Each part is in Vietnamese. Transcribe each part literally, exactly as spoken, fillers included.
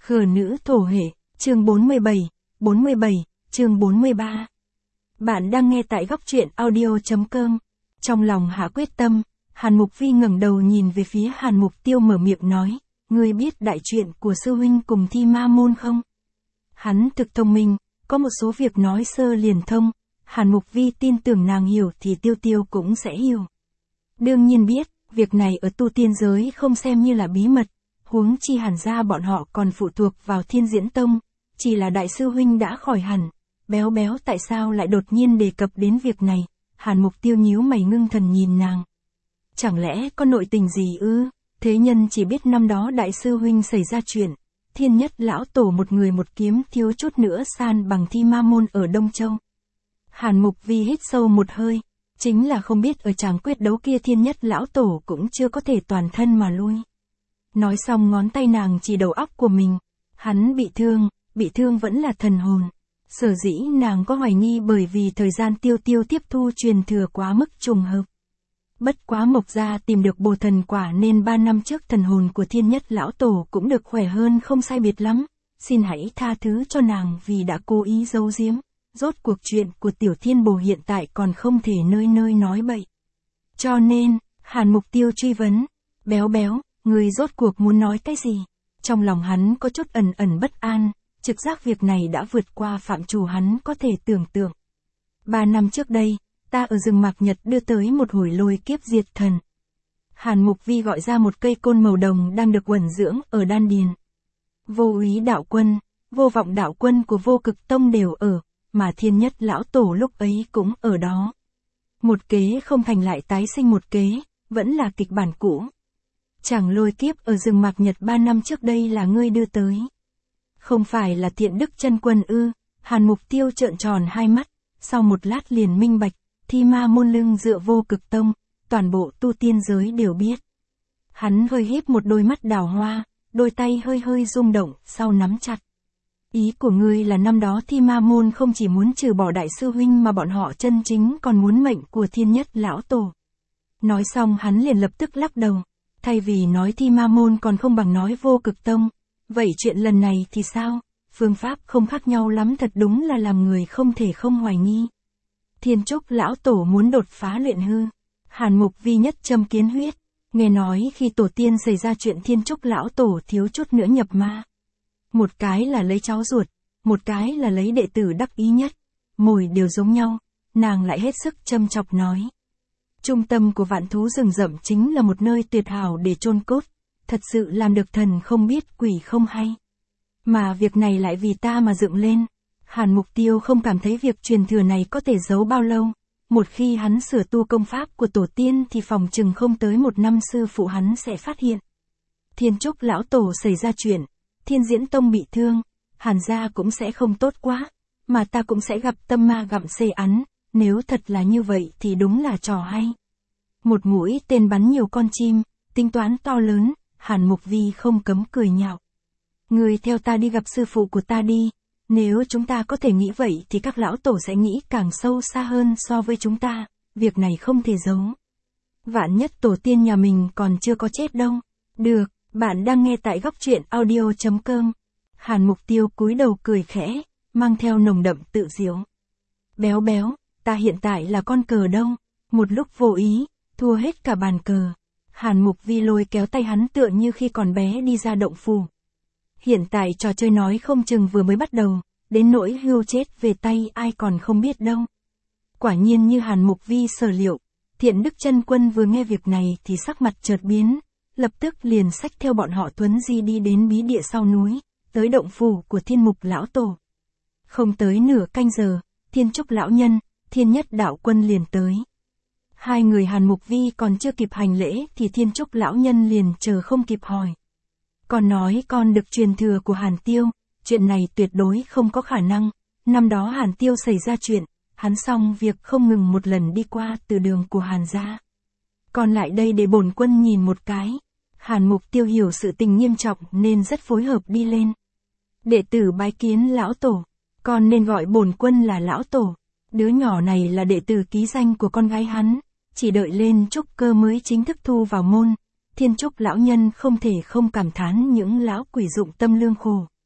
Khờ nữ thổ hệ, chương bốn mươi bảy, bốn mươi bảy, chương bốn mươi ba. Bạn đang nghe tại góc truyện audio chấm com. Trong lòng hạ quyết tâm, Hàn Mục Vi ngẩng đầu nhìn về phía Hàn Mục Tiêu mở miệng nói, ngươi biết đại chuyện của sư huynh cùng Thi Ma Môn không? Hắn thực thông minh, có một số việc nói sơ liền thông, Hàn Mục Vi tin tưởng nàng hiểu thì Tiêu Tiêu cũng sẽ hiểu. Đương nhiên biết, việc này ở tu tiên giới không xem như là bí mật, huống chi Hàn gia bọn họ còn phụ thuộc vào Thiên Diễn Tông, chỉ là đại sư huynh đã khỏi hẳn, béo béo tại sao lại đột nhiên đề cập đến việc này, Hàn Mục Tiêu nhíu mày ngưng thần nhìn nàng. Chẳng lẽ có nội tình gì ư? Thế nhân chỉ biết năm đó đại sư huynh xảy ra chuyện, Thiên Nhất lão tổ một người một kiếm thiếu chút nữa san bằng Thi Ma Môn ở Đông Châu. Hàn Mục Vi hít sâu một hơi, chính là không biết ở tràng quyết đấu kia Thiên Nhất lão tổ cũng chưa có thể toàn thân mà lui. Nói xong ngón tay nàng chỉ đầu óc của mình, hắn bị thương, bị thương vẫn là thần hồn. Sở dĩ nàng có hoài nghi bởi vì thời gian Tiêu Tiêu tiếp thu truyền thừa quá mức trùng hợp. Bất quá Mộc gia tìm được bồ thần quả nên ba năm trước thần hồn của Thiên Nhất lão tổ cũng được khỏe hơn không sai biệt lắm, xin hãy tha thứ cho nàng vì đã cố ý giấu giếm, rốt cuộc chuyện của Tiểu Thiên Bồ hiện tại còn không thể nơi nơi nói bậy. Cho nên, Hàn Mục Tiêu truy vấn, béo béo, người rốt cuộc muốn nói cái gì? Trong lòng hắn có chút ẩn ẩn bất an, trực giác việc này đã vượt qua phạm trù hắn có thể tưởng tượng. Ba năm trước đây, ta ở rừng Mạc Nhật đưa tới một hồi lôi kiếp diệt thần. Hàn Mục Vi gọi ra một cây côn màu đồng đang được uẩn dưỡng ở đan điền. Vô Úy đạo quân, Vô Vọng đạo quân của Vô Cực Tông đều ở, mà Thiên Nhất lão tổ lúc ấy cũng ở đó. Một kế không thành lại tái sinh một kế, vẫn là kịch bản cũ. Chẳng lôi kiếp ở rừng Mạc Nhật ba năm trước đây là ngươi đưa tới. Không phải là Thiện Đức chân quân ư? Hàn Mục Tiêu trợn tròn hai mắt, sau một lát liền minh bạch, Thi Ma Môn lưng dựa Vô Cực Tông, toàn bộ tu tiên giới đều biết. Hắn hơi híp một đôi mắt đào hoa, đôi tay hơi hơi rung động, sau nắm chặt. Ý của ngươi là năm đó Thi Ma Môn không chỉ muốn trừ bỏ đại sư huynh mà bọn họ chân chính còn muốn mệnh của Thiên Nhất lão tổ. Nói xong hắn liền lập tức lắc đầu, thay vì nói Thi Ma Môn còn không bằng nói Vô Cực Tông. Vậy chuyện lần này thì sao? Phương pháp không khác nhau lắm, thật đúng là làm người không thể không hoài nghi. Thiên Trúc lão tổ muốn đột phá luyện hư. Hàn Mục Vi nhất châm kiến huyết, nghe nói khi tổ tiên xảy ra chuyện Thiên Trúc lão tổ thiếu chút nữa nhập ma. Một cái là lấy cháu ruột, một cái là lấy đệ tử đắc ý nhất, mồi đều giống nhau, nàng lại hết sức châm chọc nói. Trung tâm của vạn thú rừng rậm chính là một nơi tuyệt hảo để chôn cốt, thật sự làm được thần không biết quỷ không hay. Mà việc này lại vì ta mà dựng lên. Hàn Mục Tiêu không cảm thấy việc truyền thừa này có thể giấu bao lâu, một khi hắn sửa tu công pháp của tổ tiên thì phòng chừng không tới một năm sư phụ hắn sẽ phát hiện. Thiên Trúc lão tổ xảy ra chuyện, Thiên Diễn Tông bị thương, Hàn gia cũng sẽ không tốt quá, mà ta cũng sẽ gặp tâm ma gặm xê án, nếu thật là như vậy thì đúng là trò hay. Một mũi tên bắn nhiều con chim, tính toán to lớn, Hàn Mục Vi không cấm cười nhạo. Người theo ta đi gặp sư phụ của ta đi, nếu chúng ta có thể nghĩ vậy thì các lão tổ sẽ nghĩ càng sâu xa hơn so với chúng ta, việc này không thể giấu. Vạn nhất tổ tiên nhà mình còn chưa có chết đâu. Được, bạn đang nghe tại góc truyện audio chấm com. Hàn Mục Tiêu cúi đầu cười khẽ, mang theo nồng đậm tự diễu. Béo béo, ta hiện tại là con cờ đâu, một lúc vô ý, thua hết cả bàn cờ. Hàn Mục Vi lôi kéo tay hắn tựa như khi còn bé đi ra động phủ. Hiện tại trò chơi nói không chừng vừa mới bắt đầu, đến nỗi hưu chết về tay ai còn không biết đâu. Quả nhiên như Hàn Mục Vi sở liệu, Thiện Đức chân quân vừa nghe việc này thì sắc mặt chợt biến, lập tức liền xách theo bọn họ Tuấn Di đi đến bí địa sau núi, tới động phủ của Thiên Mục lão tổ. Không tới nửa canh giờ, Thiên Trúc lão nhân, Thiên Nhất đạo quân liền tới. Hai người Hàn Mục Vi còn chưa kịp hành lễ thì Thiên Trúc lão nhân liền chờ không kịp hỏi. Con nói con được truyền thừa của Hàn Tiêu, chuyện này tuyệt đối không có khả năng, năm đó Hàn Tiêu xảy ra chuyện, hắn xong việc không ngừng một lần đi qua từ đường của Hàn gia. Con lại đây để bổn quân nhìn một cái. Hàn Mục Tiêu hiểu sự tình nghiêm trọng nên rất phối hợp đi lên. Đệ tử bái kiến lão tổ, con nên gọi bổn quân là lão tổ, đứa nhỏ này là đệ tử ký danh của con gái hắn, chỉ đợi lên trúc cơ mới chính thức thu vào môn. Thiên Trúc lão nhân không thể không cảm thán những lão quỷ dụng tâm lương khổ.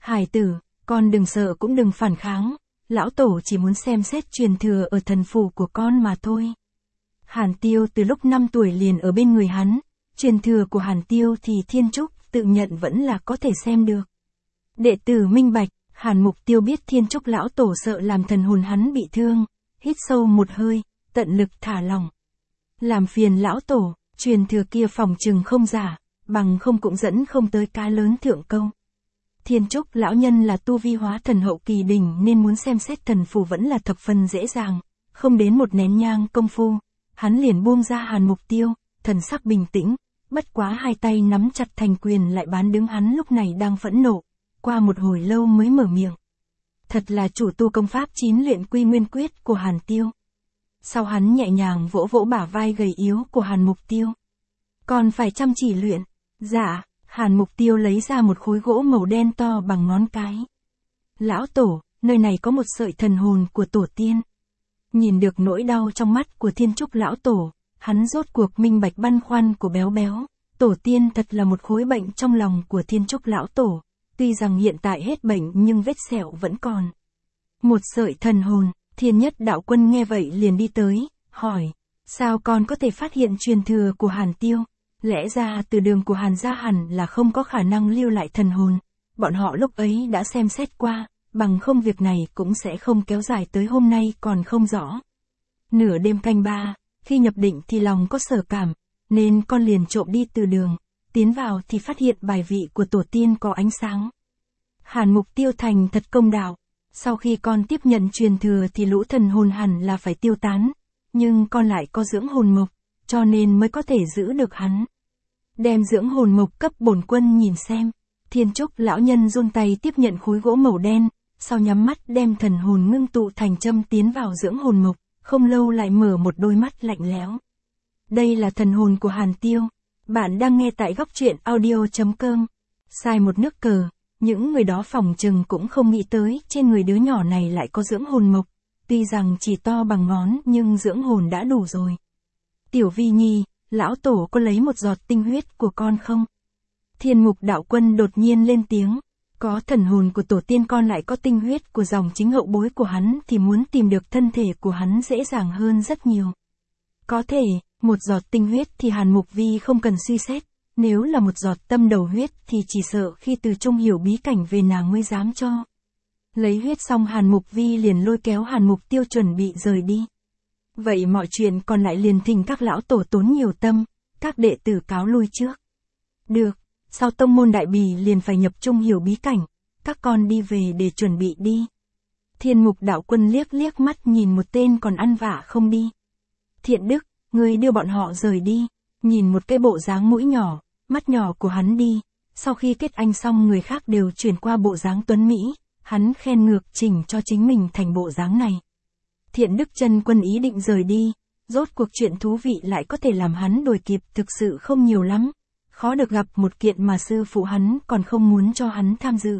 Hải tử, con đừng sợ cũng đừng phản kháng, lão tổ chỉ muốn xem xét truyền thừa ở thần phủ của con mà thôi. Hàn Tiêu từ lúc năm tuổi liền ở bên người hắn, truyền thừa của Hàn Tiêu thì Thiên Trúc tự nhận vẫn là có thể xem được. Đệ tử minh bạch, Hàn Mục Tiêu biết Thiên Trúc lão tổ sợ làm thần hồn hắn bị thương, hít sâu một hơi, tận lực thả lỏng. Làm phiền lão tổ, truyền thừa kia phòng trừng không giả, bằng không cũng dẫn không tới cá lớn thượng câu. Thiên Trúc lão nhân là tu vi hóa thần hậu kỳ đỉnh nên muốn xem xét thần phù vẫn là thập phần dễ dàng, không đến một nén nhang công phu, hắn liền buông ra Hàn Mục Tiêu, thần sắc bình tĩnh, bất quá hai tay nắm chặt thành quyền lại bán đứng hắn lúc này đang phẫn nộ, qua một hồi lâu mới mở miệng. Thật là chủ tu công pháp chín luyện quy nguyên quyết của Hàn Tiêu. Sau hắn nhẹ nhàng vỗ vỗ bả vai gầy yếu của Hàn Mục Tiêu. Còn phải chăm chỉ luyện. Dạ, Hàn Mục Tiêu lấy ra một khối gỗ màu đen to bằng ngón cái. Lão tổ, nơi này có một sợi thần hồn của tổ tiên. Nhìn được nỗi đau trong mắt của Thiên Trúc lão tổ, hắn rốt cuộc minh bạch băn khoăn của béo béo. Tổ tiên thật là một khối bệnh trong lòng của Thiên Trúc lão tổ. Tuy rằng hiện tại hết bệnh nhưng vết sẹo vẫn còn. Một sợi thần hồn, Thiên Nhất đạo quân nghe vậy liền đi tới, hỏi. Sao con có thể phát hiện truyền thừa của Hàn Tiêu? Lẽ ra từ đường của Hàn gia hẳn là không có khả năng lưu lại thần hồn. Bọn họ lúc ấy đã xem xét qua, bằng không việc này cũng sẽ không kéo dài tới hôm nay còn không rõ. Nửa đêm canh ba, khi nhập định thì lòng có sở cảm, nên con liền trộm đi từ đường, tiến vào thì phát hiện bài vị của tổ tiên có ánh sáng. Hàn Mục Tiêu thành thật công đạo, sau khi con tiếp nhận truyền thừa thì lũ thần hồn hẳn là phải tiêu tán, nhưng con lại có dưỡng hồn mộc, cho nên mới có thể giữ được hắn. Đem dưỡng hồn mộc cấp bổn quân nhìn xem. Thiên Trúc lão nhân run tay tiếp nhận khối gỗ màu đen, sau nhắm mắt đem thần hồn ngưng tụ thành châm tiến vào dưỡng hồn mộc, không lâu lại mở một đôi mắt lạnh lẽo. Đây là thần hồn của Hàn Tiêu. Bạn đang nghe tại góc truyện audio chấm com. Sai một nước cờ, những người đó phỏng chừng cũng không nghĩ tới trên người đứa nhỏ này lại có dưỡng hồn mộc, tuy rằng chỉ to bằng ngón nhưng dưỡng hồn đã đủ rồi. Tiểu Vi Nhi, lão tổ có lấy một giọt tinh huyết của con không? Thiên Mục đạo quân đột nhiên lên tiếng, có thần hồn của tổ tiên con lại có tinh huyết của dòng chính hậu bối của hắn thì muốn tìm được thân thể của hắn dễ dàng hơn rất nhiều. Có thể, một giọt tinh huyết thì Hàn Mục Vi không cần suy xét, nếu là một giọt tâm đầu huyết thì chỉ sợ khi từ trung hiểu bí cảnh về nàng mới dám cho. Lấy huyết xong Hàn Mục Vi liền lôi kéo Hàn Mục Tiêu chuẩn bị rời đi. Vậy mọi chuyện còn lại liền thỉnh các lão tổ tốn nhiều tâm, các đệ tử cáo lui trước. Được, sau tông môn đại bì liền phải nhập trung hiểu bí cảnh, các con đi về để chuẩn bị đi. Thiên Mục đạo quân liếc liếc mắt nhìn một tên còn ăn vạ không đi. Thiện Đức, ngươi đưa bọn họ rời đi, nhìn một cái bộ dáng mũi nhỏ, mắt nhỏ của hắn đi, sau khi kết anh xong người khác đều chuyển qua bộ dáng tuấn Mỹ, hắn khen ngược chỉnh cho chính mình thành bộ dáng này. Thiện Đức chân quân ý định rời đi, rốt cuộc chuyện thú vị lại có thể làm hắn đuổi kịp thực sự không nhiều lắm, khó được gặp một kiện mà sư phụ hắn còn không muốn cho hắn tham dự.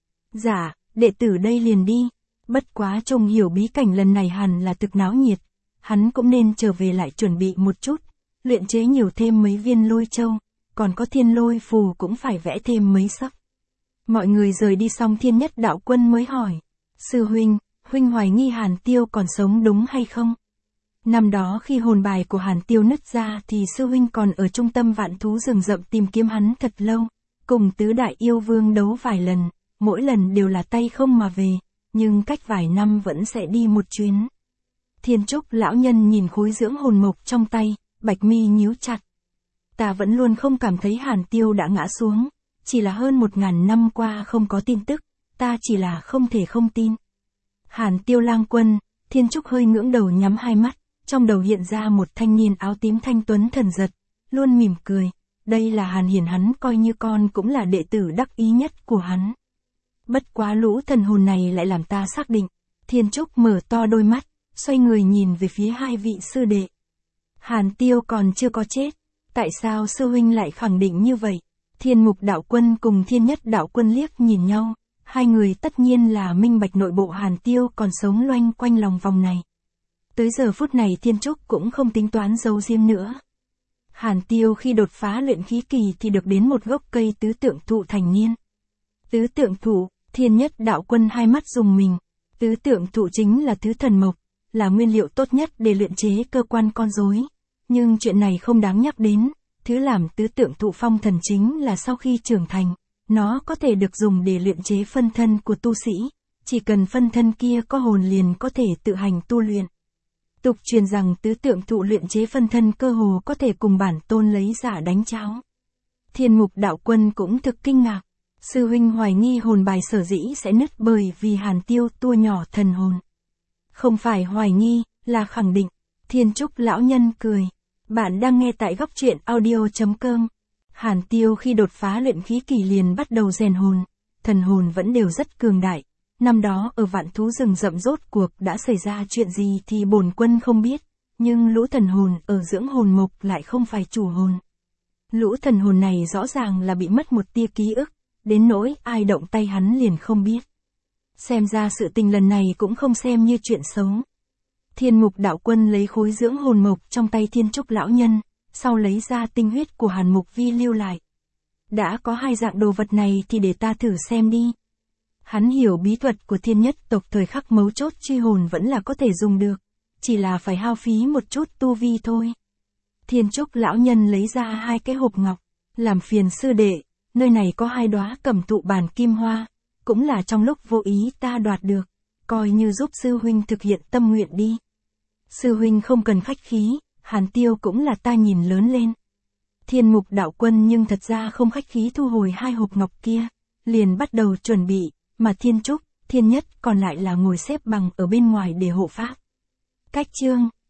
Dạ, đệ tử đây liền đi, bất quá trông hiểu bí cảnh lần này hẳn là thực náo nhiệt, hắn cũng nên trở về lại chuẩn bị một chút, luyện chế nhiều thêm mấy viên lôi châu, còn có thiên lôi phù cũng phải vẽ thêm mấy sắc. Mọi người rời đi xong Thiên Nhất đạo quân mới hỏi, sư huynh, huynh hoài nghi Hàn Tiêu còn sống đúng hay không? Năm đó khi hồn bài của Hàn Tiêu nứt ra thì sư huynh còn ở trung tâm vạn thú rừng rậm tìm kiếm hắn thật lâu, cùng tứ đại yêu vương đấu vài lần, mỗi lần đều là tay không mà về, nhưng cách vài năm vẫn sẽ đi một chuyến. Thiên Trúc lão nhân nhìn khối dưỡng hồn mộc trong tay, bạch mi nhíu chặt. Ta vẫn luôn không cảm thấy Hàn Tiêu đã ngã xuống, chỉ là hơn một ngàn năm qua không có tin tức, ta chỉ là không thể không tin. Hàn Tiêu lang quân, Thiên Trúc hơi ngưỡng đầu nhắm hai mắt, trong đầu hiện ra một thanh niên áo tím thanh tuấn thần giật, luôn mỉm cười, đây là Hàn Hiển, hắn coi như con cũng là đệ tử đắc ý nhất của hắn. Bất quá lũ thần hồn này lại làm ta xác định. Thiên Trúc mở to đôi mắt, xoay người nhìn về phía hai vị sư đệ. Hàn Tiêu còn chưa có chết, tại sao sư huynh lại khẳng định như vậy? Thiên Mục đạo quân cùng Thiên Nhất đạo quân liếc nhìn nhau, hai người tất nhiên là minh bạch nội bộ Hàn Tiêu còn sống loanh quanh lòng vòng này. Tới giờ phút này Thiên Trúc cũng không tính toán giấu diêm nữa. Hàn Tiêu khi đột phá luyện khí kỳ thì được đến một gốc cây tứ tượng thụ thành niên. Tứ tượng thụ, Thiên Nhất Đạo Quân hai mắt rùng mình. Tứ tượng thụ chính là thứ thần mộc, là nguyên liệu tốt nhất để luyện chế cơ quan con rối. Nhưng chuyện này không đáng nhắc đến, thứ làm tứ tượng thụ phong thần chính là sau khi trưởng thành, nó có thể được dùng để luyện chế phân thân của tu sĩ, chỉ cần phân thân kia có hồn liền có thể tự hành tu luyện. Tục truyền rằng tứ tượng thụ luyện chế phân thân cơ hồ có thể cùng bản tôn lấy giả đánh cháo. Thiên Mục Đạo Quân cũng thực kinh ngạc. Sư huynh hoài nghi hồn bài sở dĩ sẽ nứt bởi vì Hàn Tiêu tua nhỏ thần hồn. Không phải hoài nghi, là khẳng định. Thiên Trúc lão nhân cười. Bạn đang nghe tại góc truyện audio chấm com. Hàn Tiêu khi đột phá luyện khí kỳ liền bắt đầu rèn hồn. Thần hồn vẫn đều rất cường đại. Năm đó ở vạn thú rừng rậm rốt cuộc đã xảy ra chuyện gì thì bổn quân không biết. Nhưng lũ thần hồn ở dưỡng hồn mộc lại không phải chủ hồn. Lũ thần hồn này rõ ràng là bị mất một tia ký ức. Đến nỗi ai động tay hắn liền không biết. Xem ra sự tình lần này cũng không xem như chuyện xấu. Thiên Mục Đạo Quân lấy khối dưỡng hồn mộc trong tay Thiên Trúc lão nhân, sau lấy ra tinh huyết của Hàn Mục Vi lưu lại. Đã có hai dạng đồ vật này thì để ta thử xem đi. Hắn hiểu bí thuật của thiên nhất tộc thời khắc mấu chốt truy hồn vẫn là có thể dùng được, chỉ là phải hao phí một chút tu vi thôi. Thiên Trúc lão nhân lấy ra hai cái hộp ngọc, làm phiền sư đệ, nơi này có hai đóa cẩm thụ bản kim hoa, cũng là trong lúc vô ý ta đoạt được, coi như giúp sư huynh thực hiện tâm nguyện đi. Sư huynh không cần khách khí, Hàn Tiêu cũng là ta nhìn lớn lên. Thiên Mục Đạo Quân nhưng thật ra không khách khí thu hồi hai hộp ngọc kia, liền bắt đầu chuẩn bị, mà Thiên Trúc, Thiên Nhất còn lại là ngồi xếp bằng ở bên ngoài để hộ pháp. Cách chương